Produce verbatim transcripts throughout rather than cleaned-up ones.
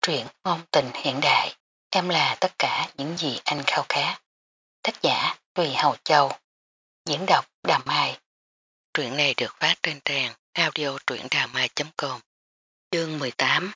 Truyện ngôn tình hiện đại, em là tất cả những gì anh khao khát. Tác giả Tùy Hầu Châu, diễn đọc Đà Mai. Truyện này được phát trên trang audio truyệnđàmai chấm com. Chương mười tám.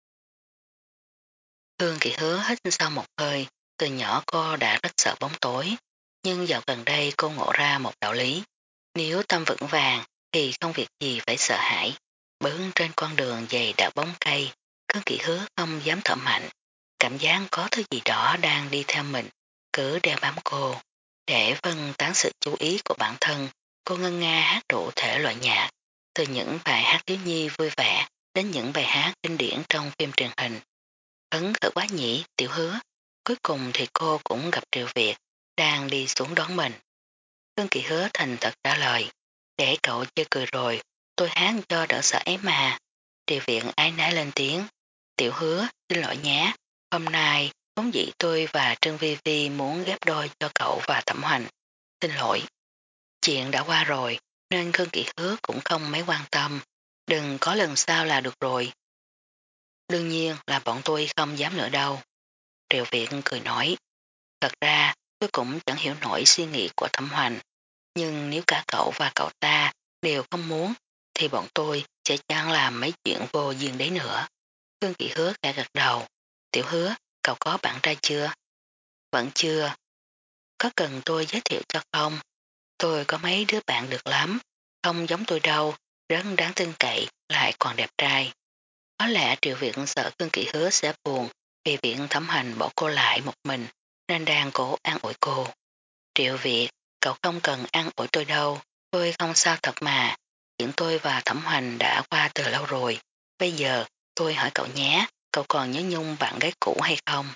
Hương Kỳ Hứa hít sau một hơi, từ nhỏ cô đã rất sợ bóng tối, nhưng dạo gần đây cô ngộ ra một đạo lý. Nếu tâm vững vàng thì không việc gì phải sợ hãi. Bước trên con đường dày đạo bóng cây, Hương Kỳ Hứa không dám thở mạnh. Cảm giác có thứ gì đó đang đi theo mình, cứ đeo bám cô. Để phân tán sự chú ý của bản thân, cô ngân nga hát đủ thể loại nhạc, từ những bài hát thiếu nhi vui vẻ đến những bài hát kinh điển trong phim truyền hình. Ấn khởi quá nhỉ, Tiểu Hứa. Cuối cùng thì cô cũng gặp Triệu Việt, đang đi xuống đón mình. Hương Kỳ Hứa thành thật trả lời, để cậu chơi cười rồi, tôi hát cho đỡ sợ ấy mà. Triệu Việt ái nái lên tiếng, Tiểu Hứa, xin lỗi nhé. Hôm nay, vốn dĩ tôi và Trương Vi Vi muốn ghép đôi cho cậu và Thẩm Hoành. Xin lỗi. Chuyện đã qua rồi, nên Khương Kỷ Hứa cũng không mấy quan tâm. Đừng có lần sau là được rồi. Đương nhiên là bọn tôi không dám nữa đâu. Triệu Việt cười nói. Thật ra, tôi cũng chẳng hiểu nổi suy nghĩ của Thẩm Hoành. Nhưng nếu cả cậu và cậu ta đều không muốn, thì bọn tôi sẽ chẳng làm mấy chuyện vô duyên đấy nữa. Khương Kỷ Hứa khẽ gật đầu. Tiểu Hứa, cậu có bạn trai chưa? Vẫn chưa. Có cần tôi giới thiệu cho không? Tôi có mấy đứa bạn được lắm, không giống tôi đâu, rất đáng tin cậy, lại còn đẹp trai. Có lẽ Triệu Việt sợ Khương Kỷ Hứa sẽ buồn vì Viện Thẩm Hành bỏ cô lại một mình, nên đang cố an ủi cô. Triệu Việt, cậu không cần an ủi tôi đâu, tôi không sao thật mà. Chuyện tôi và Thẩm Hành đã qua từ lâu rồi. Bây giờ, tôi hỏi cậu nhé, cậu còn nhớ Nhung bạn gái cũ hay không?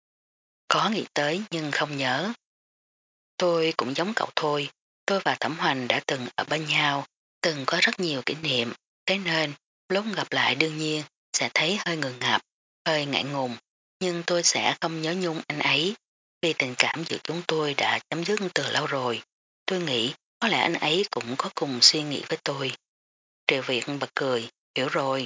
Có nghĩ tới nhưng không nhớ. Tôi cũng giống cậu thôi, tôi và Thẩm Hoành đã từng ở bên nhau, từng có rất nhiều kỷ niệm, thế nên lúc gặp lại đương nhiên sẽ thấy hơi ngượng ngập, hơi ngại ngùng, nhưng tôi sẽ không nhớ Nhung anh ấy, vì tình cảm giữa chúng tôi đã chấm dứt từ lâu rồi. Tôi nghĩ có lẽ anh ấy cũng có cùng suy nghĩ với tôi. Triệu Việt bật cười, hiểu rồi.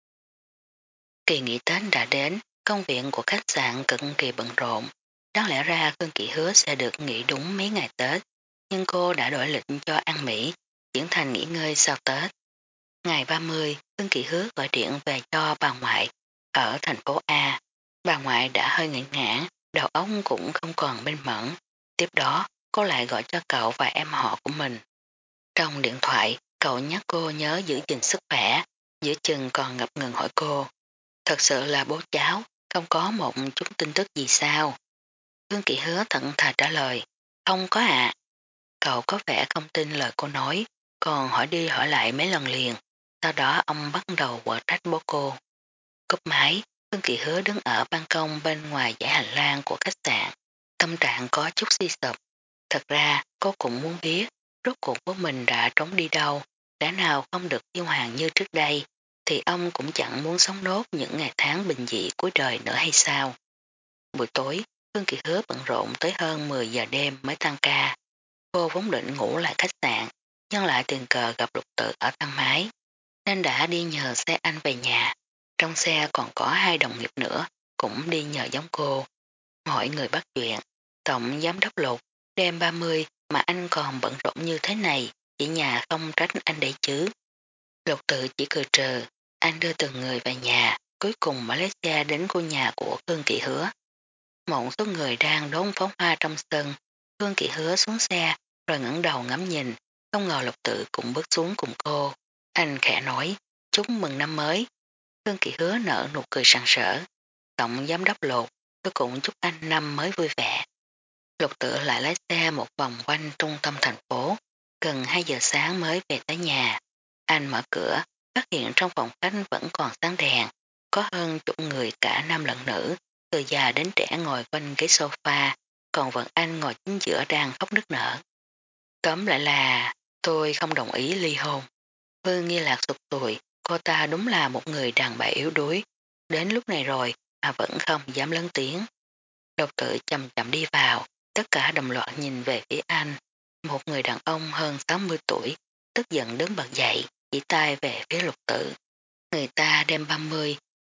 Kỳ nghỉ Tết đã đến, công việc của khách sạn cực kỳ bận rộn. Đáng lẽ ra Khương Kỷ Hứa sẽ được nghỉ đúng mấy ngày Tết, nhưng cô đã đổi lịch cho ăn Mỹ, chuyển thành nghỉ ngơi sau Tết. Ngày ba mươi, Khương Kỷ Hứa gọi điện về cho bà ngoại ở thành phố A. Bà ngoại đã hơi ngẩn ngãn, đầu óc cũng không còn minh mẫn. Tiếp đó, cô lại gọi cho cậu và em họ của mình. Trong điện thoại, cậu nhắc cô nhớ giữ gìn sức khỏe, giữa chừng còn ngập ngừng hỏi cô. Thật sự là bố cháu, không có một chút tin tức gì sao? Hương Kỷ Hứa thận thà trả lời, không có ạ. Cậu có vẻ không tin lời cô nói, còn hỏi đi hỏi lại mấy lần liền. Sau đó ông bắt đầu quở trách bố cô. Cúp máy, Hương Kỷ Hứa đứng ở ban công bên ngoài dãy hành lang của khách sạn. Tâm trạng có chút suy sụp. Thật ra cô cũng muốn biết rốt cuộc bố mình đã trốn đi đâu, đã nào không được yêu hoàng như trước đây, thì ông cũng chẳng muốn sống nốt những ngày tháng bình dị cuối đời nữa hay sao. Buổi tối, Hương Kỳ Hứa bận rộn tới hơn mười giờ đêm mới tăng ca. Cô vốn định ngủ lại khách sạn, nhưng lại tình cờ gặp Lục Tự ở thang máy, nên đã đi nhờ xe anh về nhà. Trong xe còn có hai đồng nghiệp nữa, cũng đi nhờ giống cô. Mọi người bắt chuyện, tổng giám đốc Lục, đêm ba mươi mà anh còn bận rộn như thế này, chỉ nhà không trách anh đấy chứ. Lục Tự chỉ cười trừ, anh đưa từng người về nhà, cuối cùng mới lấy xe đến khu nhà của Hương Kỳ Hứa. Một số người đang đốn pháo hoa trong sân, Hương Kỳ Hứa xuống xe rồi ngẩng đầu ngắm nhìn, không ngờ Lục Tự cũng bước xuống cùng cô. Anh khẽ nói, chúc mừng năm mới. Hương Kỳ Hứa nở nụ cười sảng sỡ. Tổng giám đốc Lục, tôi cũng chúc anh năm mới vui vẻ. Lục Tự lại lái xe một vòng quanh trung tâm thành phố, gần hai giờ sáng mới về tới nhà. Anh mở cửa, phát hiện trong phòng khách vẫn còn sáng đèn, có hơn chục người cả nam lẫn nữ, từ già đến trẻ ngồi quanh ghế sofa, còn Vận Anh ngồi chính giữa đang khóc nức nở. Tóm lại là, tôi không đồng ý ly hôn. Hương Nghi Lạc sụt sùi, cô ta đúng là một người đàn bà yếu đuối. Đến lúc này rồi mà vẫn không dám lớn tiếng. Độc Tự chậm chậm đi vào, tất cả đồng loạt nhìn về phía anh. Một người đàn ông hơn sáu mươi tuổi, tức giận đứng bật dậy, chỉ tay về phía Lục Tự. Người ta đêm ba mươi,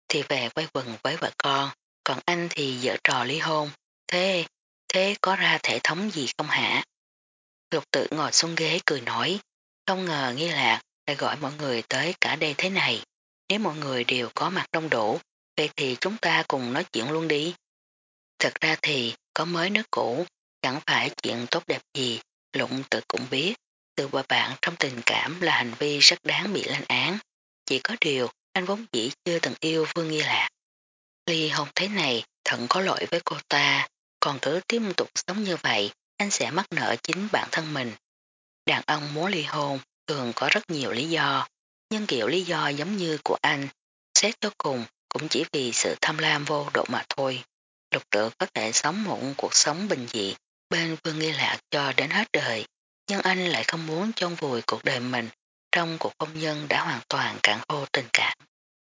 thì về quay quần với vợ con, còn anh thì giở trò ly hôn. Thế, thế có ra thể thống gì không hả? Lục Tự ngồi xuống ghế cười nói, không ngờ Nghi Lạc lại gọi mọi người tới cả đây thế này. Nếu mọi người đều có mặt đông đủ, vậy thì chúng ta cùng nói chuyện luôn đi. Thật ra thì có mới nước cũ, chẳng phải chuyện tốt đẹp gì, Lụng Tự cũng biết. Từ bờ bạn trong tình cảm là hành vi rất đáng bị lên án. Chỉ có điều anh vốn dĩ chưa từng yêu Vương Nghi Lạc. Ly hôn thế này thật có lỗi với cô ta, còn cứ tiếp tục sống như vậy, anh sẽ mắc nợ chính bản thân mình. Đàn ông muốn ly hôn thường có rất nhiều lý do, nhưng kiểu lý do giống như của anh, xét cho cùng cũng chỉ vì sự tham lam vô độ mà thôi. Lục Tự có thể sống một cuộc sống bình dị bên Vương Nghi Lạc cho đến hết đời, nhưng anh lại không muốn chôn vùi cuộc đời mình trong cuộc hôn nhân đã hoàn toàn cạn khô tình cảm.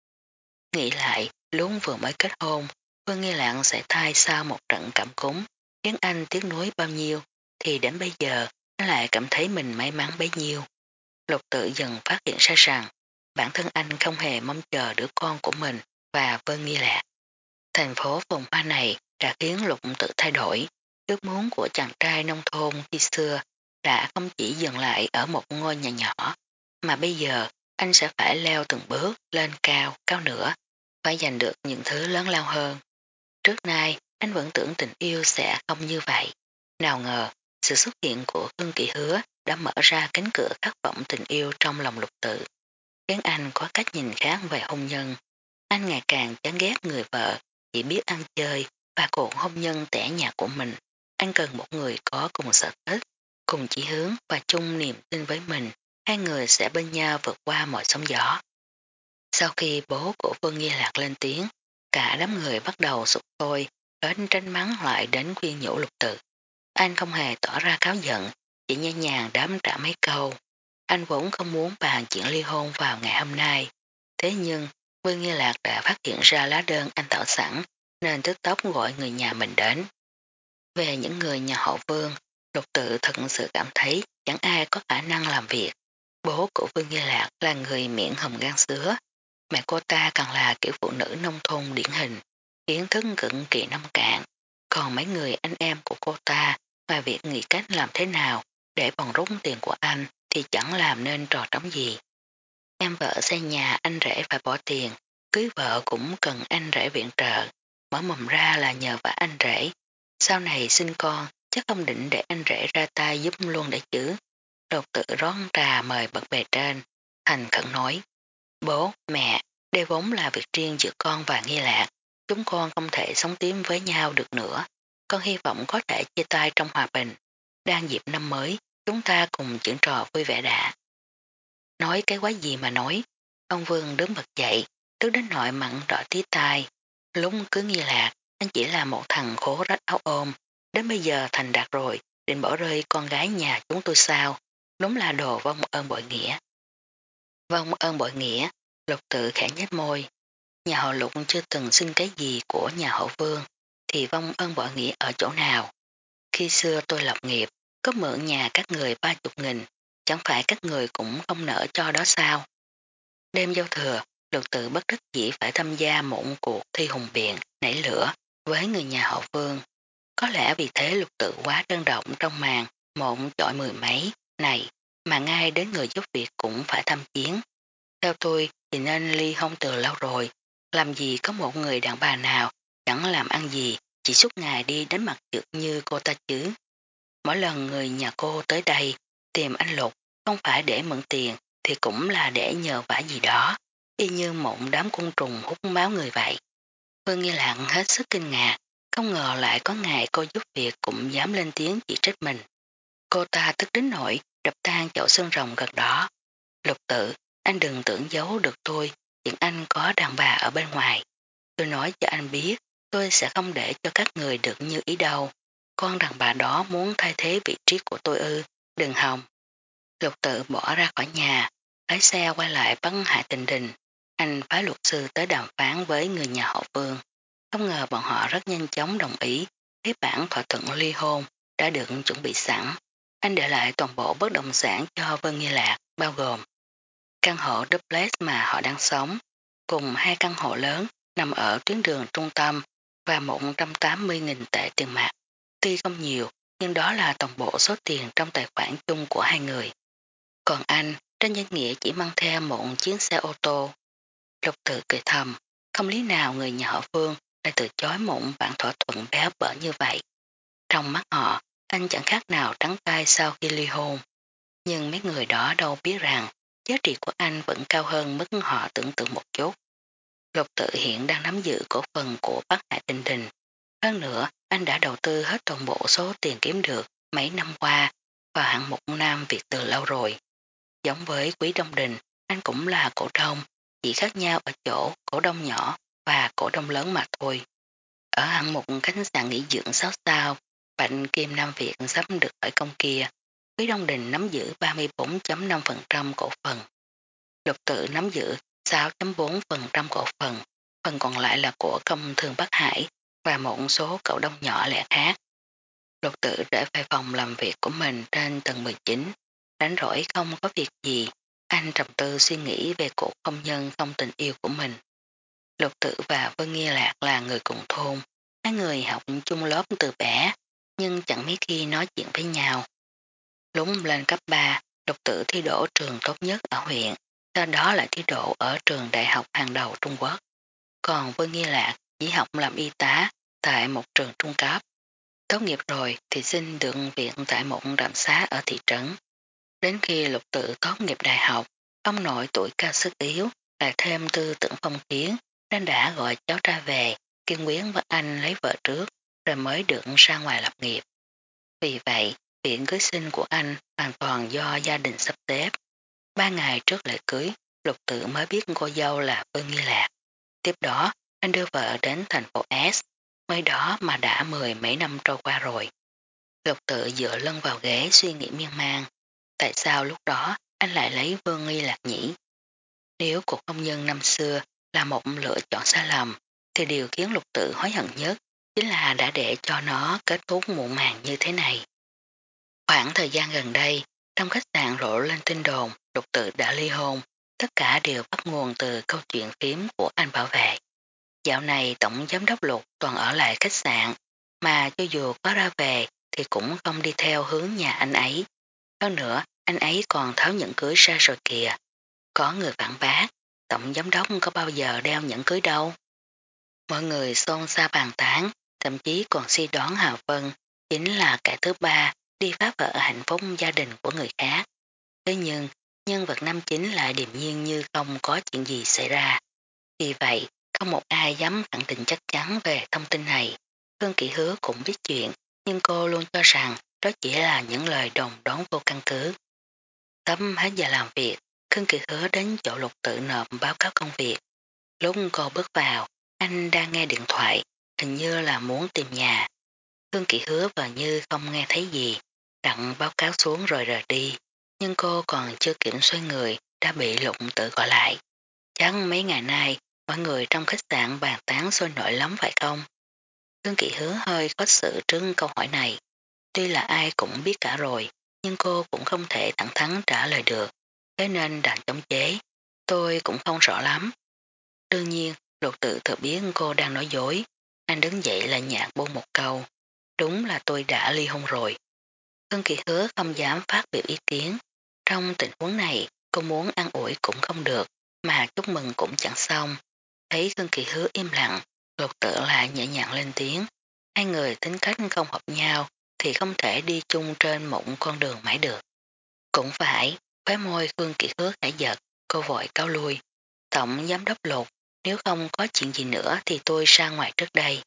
Nghĩ lại, lúc vừa mới kết hôn, Vương Nghi Lạc sẽ thai sau một trận cảm cúm, khiến anh tiếc nuối bao nhiêu, thì đến bây giờ anh lại cảm thấy mình may mắn bấy nhiêu. Lục Tự dần phát hiện ra rằng bản thân anh không hề mong chờ đứa con của mình và Vương Nghi Lạc. Thành phố phồn hoa này đã khiến Lục Tự thay đổi. Ước muốn của chàng trai nông thôn khi xưa đã không chỉ dừng lại ở một ngôi nhà nhỏ, mà bây giờ anh sẽ phải leo từng bước lên cao, cao nữa, phải giành được những thứ lớn lao hơn. Trước nay, anh vẫn tưởng tình yêu sẽ không như vậy. Nào ngờ, sự xuất hiện của Khương Kỷ Hứa đã mở ra cánh cửa khát vọng tình yêu trong lòng Lục Tự, khiến anh có cách nhìn khác về hôn nhân. Anh ngày càng chán ghét người vợ, chỉ biết ăn chơi và cuộc hôn nhân tẻ nhạt của mình. Anh cần một người có cùng sở thích, cùng chỉ hướng và chung niềm tin với mình. Hai người sẽ bên nhau vượt qua mọi sóng gió. Sau khi bố của Vương Nghi Lạc lên tiếng, cả đám người bắt đầu sụp sôi, đến tranh mắng lại đến khuyên nhủ Lục Tự. Anh không hề tỏ ra cáo giận, chỉ nhẹ nhàng đám trả mấy câu. Anh vốn không muốn bàn chuyện ly hôn vào ngày hôm nay. Thế nhưng, Vương Nghi Lạc đã phát hiện ra lá đơn anh tạo sẵn, nên tức tốc gọi người nhà mình đến. Về những người nhà họ Vương, Lục Tự thật sự cảm thấy chẳng ai có khả năng làm việc. Bố của Vương Nghi Lạc là người miệng hồng gan sứa, mẹ cô ta càng là kiểu phụ nữ nông thôn điển hình, kiến thức cực kỳ nông cạn. Còn mấy người anh em của cô ta, ngoài việc nghĩ cách làm thế nào để bòn rút tiền của anh thì chẳng làm nên trò trống gì. Em vợ xây nhà anh rể phải bỏ tiền, cưới vợ cũng cần anh rể viện trợ, mở mầm ra là nhờ vả anh rể. Sau này sinh con chắc không định để anh rể ra tay giúp luôn để chứ. Đột tự rón trà mời bậc bề trên, thành khẩn nói. Bố, mẹ, đây vốn là việc riêng giữa con và Nghi Lạc. Chúng con không thể sống tiếp với nhau được nữa. Con hy vọng có thể chia tay trong hòa bình. Đang dịp năm mới, chúng ta cùng chuyện trò vui vẻ đã. Nói cái quái gì mà nói. Ông Vương đứng bật dậy, tức đến nội mặn đỏ tí tai. Lúc cứ Nghi Lạc, anh chỉ là một thằng khố rách áo ôm. Đến bây giờ thành đạt rồi, định bỏ rơi con gái nhà chúng tôi sao. Đúng là đồ vong ơn bội nghĩa. Vong ơn bội nghĩa, Lục Tự khẽ nhếch môi. Nhà họ Lục chưa từng xin cái gì của nhà họ Vương, thì vong ơn bội nghĩa ở chỗ nào. Khi xưa tôi lập nghiệp, có mượn nhà các người ba chục nghìn, chẳng phải các người cũng không nỡ cho đó sao. Đêm giao thừa, Lục Tự bất đắc dĩ phải tham gia một cuộc thi hùng biện, nảy lửa với người nhà họ Vương. Có lẽ vì thế Lục Tự quá trân động trong màn một chọi mười mấy này, mà ngay đến người giúp việc cũng phải tham chiến. Theo tôi thì nên ly hôn từ lâu rồi, làm gì có một người đàn bà nào chẳng làm ăn gì, chỉ suốt ngày đi đến mặt trượt như cô ta chứ. Mỗi lần người nhà cô tới đây tìm anh Lục, không phải để mượn tiền thì cũng là để nhờ vả gì đó, y như một đám côn trùng hút máu người vậy. Phương Nghi Lặng hết sức kinh ngạc, không ngờ lại có ngày cô giúp việc cũng dám lên tiếng chỉ trích mình. Cô ta tức đến nỗi đập tan chậu xương rồng gần đó. Lục Tự, anh đừng tưởng giấu được tôi, chuyện anh có đàn bà ở bên ngoài. Tôi nói cho anh biết, tôi sẽ không để cho các người được như ý đâu. Con đàn bà đó muốn thay thế vị trí của tôi ư, đừng hòng. Lục Tự bỏ ra khỏi nhà, lái xe quay lại bắn Hạ Tình Đình. Anh phái luật sư tới đàm phán với người nhà họ Vương. Không ngờ bọn họ rất nhanh chóng đồng ý, thế bản thỏa thuận ly hôn đã được chuẩn bị sẵn. Anh để lại toàn bộ bất động sản cho Vân Nghi Lạc, bao gồm căn hộ duplex mà họ đang sống, cùng hai căn hộ lớn nằm ở tuyến đường trung tâm và một trăm tám mươi nghìn tệ tiền mặt. Tuy không nhiều, nhưng đó là toàn bộ số tiền trong tài khoản chung của hai người. Còn anh, trên danh nghĩa chỉ mang theo một chiếc xe ô tô. Lục Tự cười thầm, không lý nào người nhà họ Phương lại từ chối một bản thỏa thuận béo bở như vậy. Trong mắt họ, anh chẳng khác nào trắng tay sau khi ly hôn. Nhưng mấy người đó đâu biết rằng giá trị của anh vẫn cao hơn mức họ tưởng tượng một chút. Lục Tự hiện đang nắm giữ cổ phần của Bắc Hải Tinh Đình. Hơn nữa, anh đã đầu tư hết toàn bộ số tiền kiếm được mấy năm qua vào hạng mục Nam Việt từ lâu rồi. Giống với Quý Đông Đình, anh cũng là cổ đông, chỉ khác nhau ở chỗ cổ đông nhỏ và cổ đông lớn mà thôi. Ở hạng mục khách sạn nghỉ dưỡng sáu sao, Bạch Kim Nam Việt sắp được khởi công kia, Quý Đông Đình nắm giữ ba mươi bốn phẩy năm phần trăm cổ phần. Lục Tự nắm giữ sáu phẩy bốn phần trăm cổ phần, phần còn lại là của Công Thương Bắc Hải và một số cổ đông nhỏ lẻ khác. Lục Tự để về phòng làm việc của mình trên tầng mười chín, rảnh rỗi không có việc gì, anh trầm tư suy nghĩ về cuộc hôn nhân không tình yêu của mình. Lục Tự và Vân Nghi Lạc là người cùng thôn, hai người học chung lớp từ bé, nhưng chẳng mấy khi nói chuyện với nhau. Lúc lên cấp ba, Lục Tự thi đỗ trường tốt nhất ở huyện, sau đó lại thi đỗ ở trường đại học hàng đầu Trung Quốc. Còn Vân Nghi Lạc chỉ học làm y tá tại một trường trung cấp. Tốt nghiệp rồi thì xin được viện tại một trạm xá ở thị trấn. Đến khi Lục Tự tốt nghiệp đại học, ông nội tuổi cao sức yếu, lại thêm tư tưởng phong kiến, nên đã gọi cháu trai về, kiên quyết bắt anh lấy vợ trước, rồi mới được ra ngoài lập nghiệp. Vì vậy, viện cưới sinh của anh hoàn toàn do gia đình sắp xếp. Ba ngày trước lễ cưới, Lục Tự mới biết cô dâu là Vân Nghi Lạc. Tiếp đó, anh đưa vợ đến thành phố S, mới đó mà đã mười mấy năm trôi qua rồi. Lục Tự dựa lưng vào ghế suy nghĩ miên man. Tại sao lúc đó anh lại lấy Vân Nghi Lạc nhỉ? Nếu cuộc hôn nhân năm xưa là một lựa chọn sai lầm, thì điều khiến Lục Tự hối hận nhất chính là đã để cho nó kết thúc muộn màng như thế này. Khoảng thời gian gần đây, trong khách sạn rộ lên tin đồn Lục Tự đã ly hôn, tất cả đều bắt nguồn từ câu chuyện phím của anh bảo vệ. Dạo này tổng giám đốc Lục toàn ở lại khách sạn, mà cho dù có ra về thì cũng không đi theo hướng nhà anh ấy. Hơn nữa, anh ấy còn tháo nhẫn cưới ra rồi kìa. Có người phản bác, tổng giám đốc có bao giờ đeo nhẫn cưới đâu. Mọi người xôn xao bàn tán, thậm chí còn suy đoán Hào Vân chính là kẻ thứ ba đi phá vỡ hạnh phúc gia đình của người khác. Thế nhưng, nhân vật nam chính lại điềm nhiên như không có chuyện gì xảy ra. Vì vậy, không một ai dám khẳng định chắc chắn về thông tin này. Hương Kỷ Hứa cũng biết chuyện, nhưng cô luôn cho rằng đó chỉ là những lời đồn đoán vô căn cứ. Tấm hết giờ làm việc, Hương Kỷ Hứa đến chỗ Lục Tự nộp báo cáo công việc. Lúc cô bước vào, anh đang nghe điện thoại, hình như là muốn tìm nhà. Hương Kỷ Hứa vờ như không nghe thấy gì, đặt báo cáo xuống rồi rời đi. Nhưng cô còn chưa kiểm xoay người, đã bị Lục Tự gọi lại. Chắc mấy ngày nay, mọi người trong khách sạn bàn tán sôi nổi lắm phải không? Hương Kỷ Hứa hơi khó xử trước câu hỏi này. Tuy là ai cũng biết cả rồi, nhưng cô cũng không thể thẳng thắn trả lời được, thế nên đành chống chế. Tôi cũng không rõ lắm. Đương nhiên, Lục Tự thừa biết cô đang nói dối. Anh đứng dậy là nhạt buông một câu. Đúng là tôi đã ly hôn rồi. Hương Kỷ Hứa không dám phát biểu ý kiến. Trong tình huống này, cô muốn ăn ủi cũng không được, mà chúc mừng cũng chẳng xong. Thấy Hương Kỷ Hứa im lặng, Lục Tự lại nhẹ nhàng lên tiếng. Hai người tính cách không hợp nhau thì không thể đi chung trên một con đường mãi được. Cũng phải, khóe môi Hương Kỷ Hứa khẽ giật, cô vội cáo lui. Tổng giám đốc Lục, nếu không có chuyện gì nữa thì tôi ra ngoài trước đây.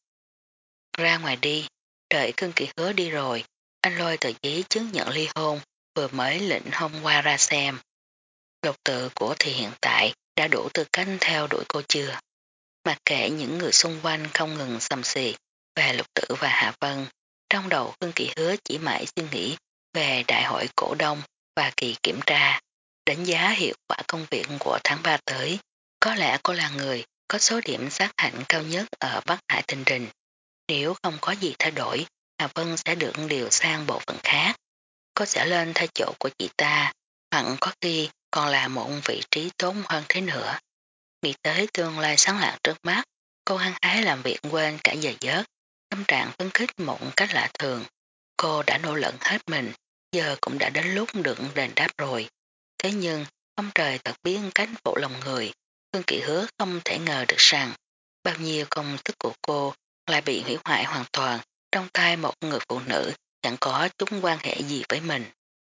Ra ngoài đi, đợi Hương Kỷ Hứa đi rồi, anh lôi tờ giấy chứng nhận ly hôn vừa mới lệnh hôm qua ra xem. Lục Tự của thì hiện tại đã đủ tư cách theo đuổi cô chưa? Mặc kệ những người xung quanh không ngừng xăm xì về Lục Tự và Hạ Vân, trong đầu Hương Kỷ Hứa chỉ mãi suy nghĩ về đại hội cổ đông và kỳ kiểm tra, đánh giá hiệu quả công việc của tháng ba tới. Có lẽ cô là người có số điểm sát hạnh cao nhất ở Bắc Hải Tinh Đình. Nếu không có gì thay đổi, Hạ Vân sẽ được điều sang bộ phận khác. Cô sẽ lên thay chỗ của chị ta, hoặc có khi còn là một vị trí tốt hơn thế nữa. Nghĩ tới tương lai sáng lạng trước mắt, Cô hăng hái làm việc quên cả giờ giấc, tâm trạng phấn khích một cách lạ thường. Cô đã nỗ lực hết mình, giờ cũng đã đến lúc được đền đáp rồi. Thế nhưng, ông trời thật biết cách phụ lòng người, Phương Kỵ Hứa không thể ngờ được rằng bao nhiêu công sức của cô lại bị hủy hoại hoàn toàn trong tay một người phụ nữ chẳng có chút quan hệ gì với mình.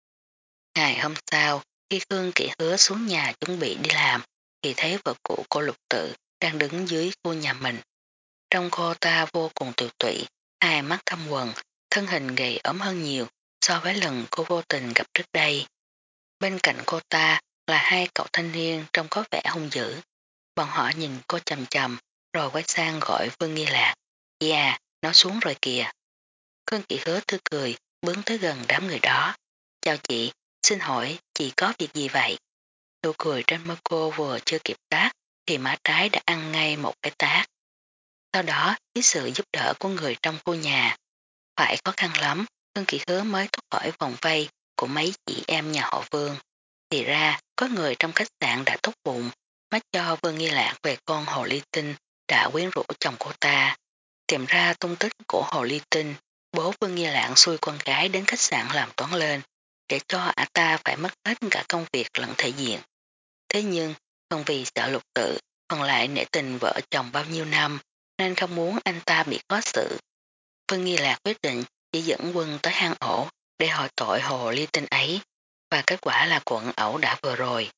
Ngày hôm sau, khi Khương Kỵ Hứa xuống nhà chuẩn bị đi làm, thì thấy vợ cũ cô Lục Tự đang đứng dưới khu nhà mình. Trong cô ta vô cùng tiều tụy, hai mắt thâm quần, thân hình gầy ốm hơn nhiều so với lần cô vô tình gặp trước đây. Bên cạnh cô ta là hai cậu thanh niên trông có vẻ hung dữ. Bọn họ nhìn cô chầm chầm rồi quay sang gọi Vương Nghi Lạc. Chị à, nó xuống rồi kìa. Khương Kỵ Hứa tươi cười, bước tới gần đám người đó. Chào chị, xin hỏi chị có việc gì vậy? Nụ cười trên môi cô vừa chưa kịp tát thì má trái đã ăn ngay một cái tát. Sau đó, với sự giúp đỡ của người trong khu nhà, phải khó khăn lắm, Khương Kỵ Hứa mới thoát khỏi vòng vây của mấy chị em nhà họ Vương. Thì ra, có người trong khách sạn đã tốt bụng, mách cho Vương Nghi Lạc về con Hồ Ly Tinh đã quyến rũ chồng cô ta. Tìm ra tung tích của Hồ Ly Tinh, bố Vương Nghi Lạc xui con gái đến khách sạn làm toán lên, để cho ả ta phải mất hết cả công việc lẫn thể diện. Thế nhưng, còn vì sợ Lục Tự, còn lại nể tình vợ chồng bao nhiêu năm, nên không muốn anh ta bị khó xử. Vương Nghi Lạc quyết định chỉ dẫn quân tới hang ổ để hỏi tội Hồ Ly Tinh ấy, và kết quả là quận ẩu đã vừa rồi.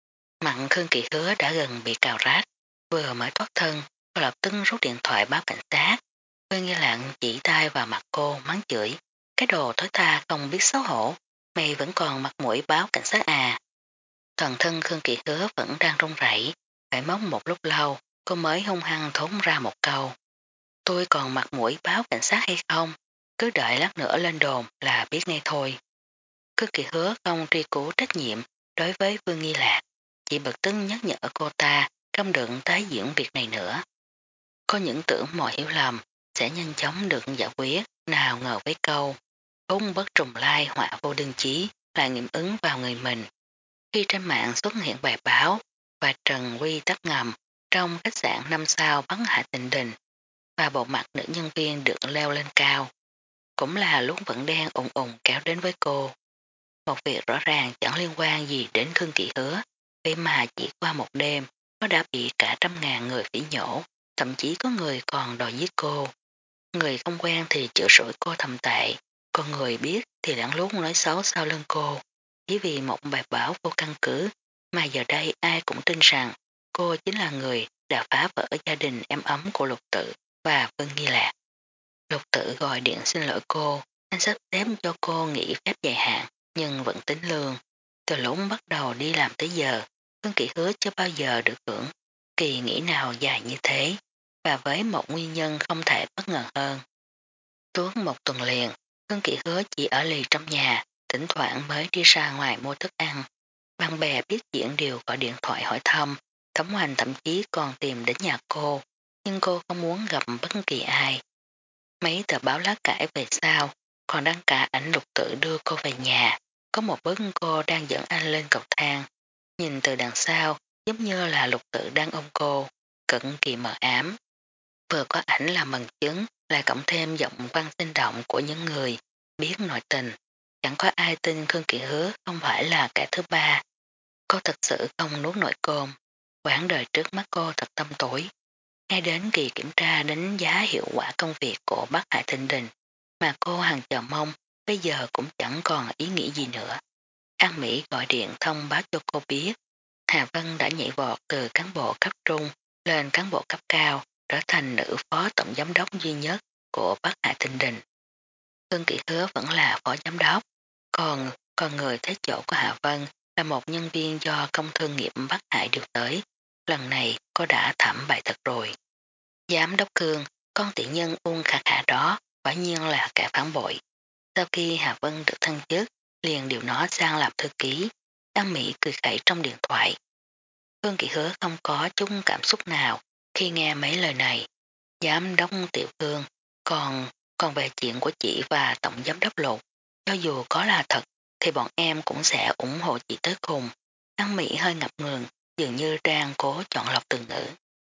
Mặn Khương Kỵ Hứa đã gần bị cào rách, vừa mới thoát thân, cô lập tức rút điện thoại báo cảnh sát. Vương Nghi Lạc chỉ tay vào mặt cô mắng chửi, cái đồ thối tha không biết xấu hổ, mày vẫn còn mặt mũi báo cảnh sát à. Toàn thân Khương Kỵ Hứa vẫn đang run rẩy, phải móc một lúc lâu, cô mới hung hăng thốn ra một câu. Tôi còn mặt mũi báo cảnh sát hay không? Cứ đợi lát nữa lên đồn là biết ngay thôi. Khương Kỵ Hứa không truy cứu trách nhiệm đối với Vương Nghi Lạc, chỉ bật tức nhắc nhở cô ta không được tái diễn việc này nữa. Có những tưởng mọi hiểu lầm sẽ nhanh chóng được giải quyết, nào ngờ với câu hung bất trùng lai họa vô đơn chí lại nghiệm ứng vào người mình. Khi trên mạng xuất hiện bài báo và Trần Quy tắc ngầm trong khách sạn năm sao bắn hạ tình đình và bộ mặt nữ nhân viên được leo lên cao, cũng là lúc vẫn đen ủng ủng kéo đến với cô. Một việc rõ ràng chẳng liên quan gì đến Khương Kỵ Hứa, vậy mà chỉ qua một đêm nó đã bị cả trăm ngàn người phỉ nhổ, thậm chí có người còn đòi giết cô. Người không quen thì chữa sủi cô thầm tệ, còn người biết thì lặng lút nói xấu sau lưng cô. Chỉ vì một bài báo vô căn cứ mà giờ đây ai cũng tin rằng cô chính là người đã phá vỡ gia đình êm ấm của Lục Tự và Vương Nghi Lạc. Lục Tự gọi điện xin lỗi cô, anh sắp xếp cho cô nghỉ phép dài hạn nhưng vẫn tính lương. Từ lúc bắt đầu đi làm tới giờ, Khương Kỵ Hứa chưa bao giờ được hưởng kỳ nghỉ nào dài như thế, và với một nguyên nhân không thể bất ngờ hơn. Suốt một tuần liền, Khương Kỵ Hứa chỉ ở lì trong nhà, thỉnh thoảng mới đi ra ngoài mua thức ăn. Bạn bè biết chuyện đều gọi điện thoại hỏi thăm, Thẩm Hoành thậm chí còn tìm đến nhà cô, nhưng cô không muốn gặp bất kỳ ai. Mấy tờ báo lá cải về sau, còn đăng cả ảnh Lục Tự đưa cô về nhà, có một bức cô đang dẫn anh lên cầu thang. Nhìn từ đằng sau, giống như là Lục Tự đang ôm cô, cực kỳ mờ ám. Vừa có ảnh là bằng chứng, lại cộng thêm giọng văn sinh động của những người biết nội tình. Chẳng có ai tin Khương Kỵ Hứa không phải là kẻ thứ ba. Cô thật sự không nuốt nổi cơm. Quãng đời trước mắt cô thật tâm tối. Ngay đến kỳ kiểm tra đánh giá hiệu quả công việc của bác Hải Thịnh Đình mà cô hằng chờ mong bây giờ cũng chẳng còn ý nghĩ gì nữa. An Mỹ gọi điện thông báo cho cô biết Hà Vân đã nhảy vọt từ cán bộ cấp trung lên cán bộ cấp cao, trở thành nữ phó tổng giám đốc duy nhất của bác Hải Thịnh Đình. Khương Kỵ Hứa vẫn là phó giám đốc, còn còn người thế chỗ của Hà Vân là một nhân viên do công thương nghiệp Bắc Hải được tới. Lần này cô đã thẩm bại thật rồi. Giám đốc Khương, con tiện nhân Uông Khả Khả đó quả nhiên là kẻ phản bội. Sau khi Hà Vân được thăng chức, liền điều nó sang làm thư ký. An Mỹ cười khẩy trong điện thoại. Khương Kỵ Hứa không có chút cảm xúc nào khi nghe mấy lời này. Giám đốc Tiểu Khương, còn còn về chuyện của chị và tổng giám đốc Lục, cho dù có là thật thì bọn em cũng sẽ ủng hộ chị tới cùng. An Mỹ hơi ngập ngừng, dường như đang cố chọn lọc từ ngữ.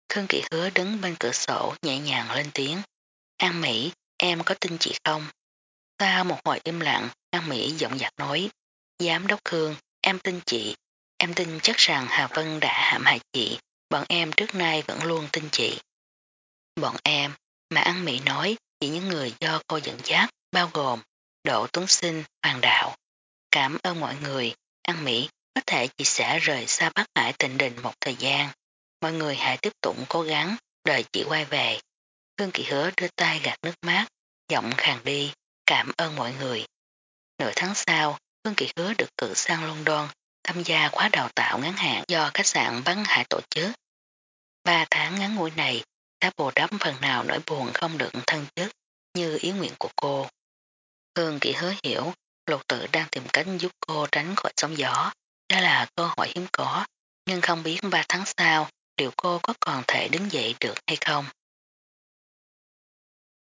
Khương Kỵ Hứa đứng bên cửa sổ nhẹ nhàng lên tiếng. An Mỹ, em có tin chị không? Sau một hồi im lặng, An Mỹ giọng dạc nói. Giám đốc Khương, em tin chị. Em tin chắc rằng Hà Vân đã hãm hại chị. Bọn em trước nay vẫn luôn tin chị. Bọn em, mà An Mỹ nói chỉ những người do cô dẫn dắt, bao gồm Đỗ Tuấn Sinh, Hoàng Đạo. Cảm ơn mọi người, An Mỹ có thể chị sẽ rời xa Bắc Hải Tịnh Đình một thời gian. Mọi người hãy tiếp tục cố gắng, đợi chị quay về. Khương Kỵ Hứa đưa tay gạt nước mắt, giọng khàn đi, cảm ơn mọi người. Nửa tháng sau, Khương Kỵ Hứa được cử sang London tham gia khóa đào tạo ngắn hạn do khách sạn Bắn Hải tổ chức. Ba tháng ngắn ngủi này đã bù đắp phần nào nỗi buồn không được thân chức như ý nguyện của cô. Khương Kỵ Hứa hiểu Lục Tự đang tìm cách giúp cô tránh khỏi sóng gió. Đó là cơ hội hiếm có, nhưng không biết ba tháng sau liệu cô có còn thể đứng dậy được hay không.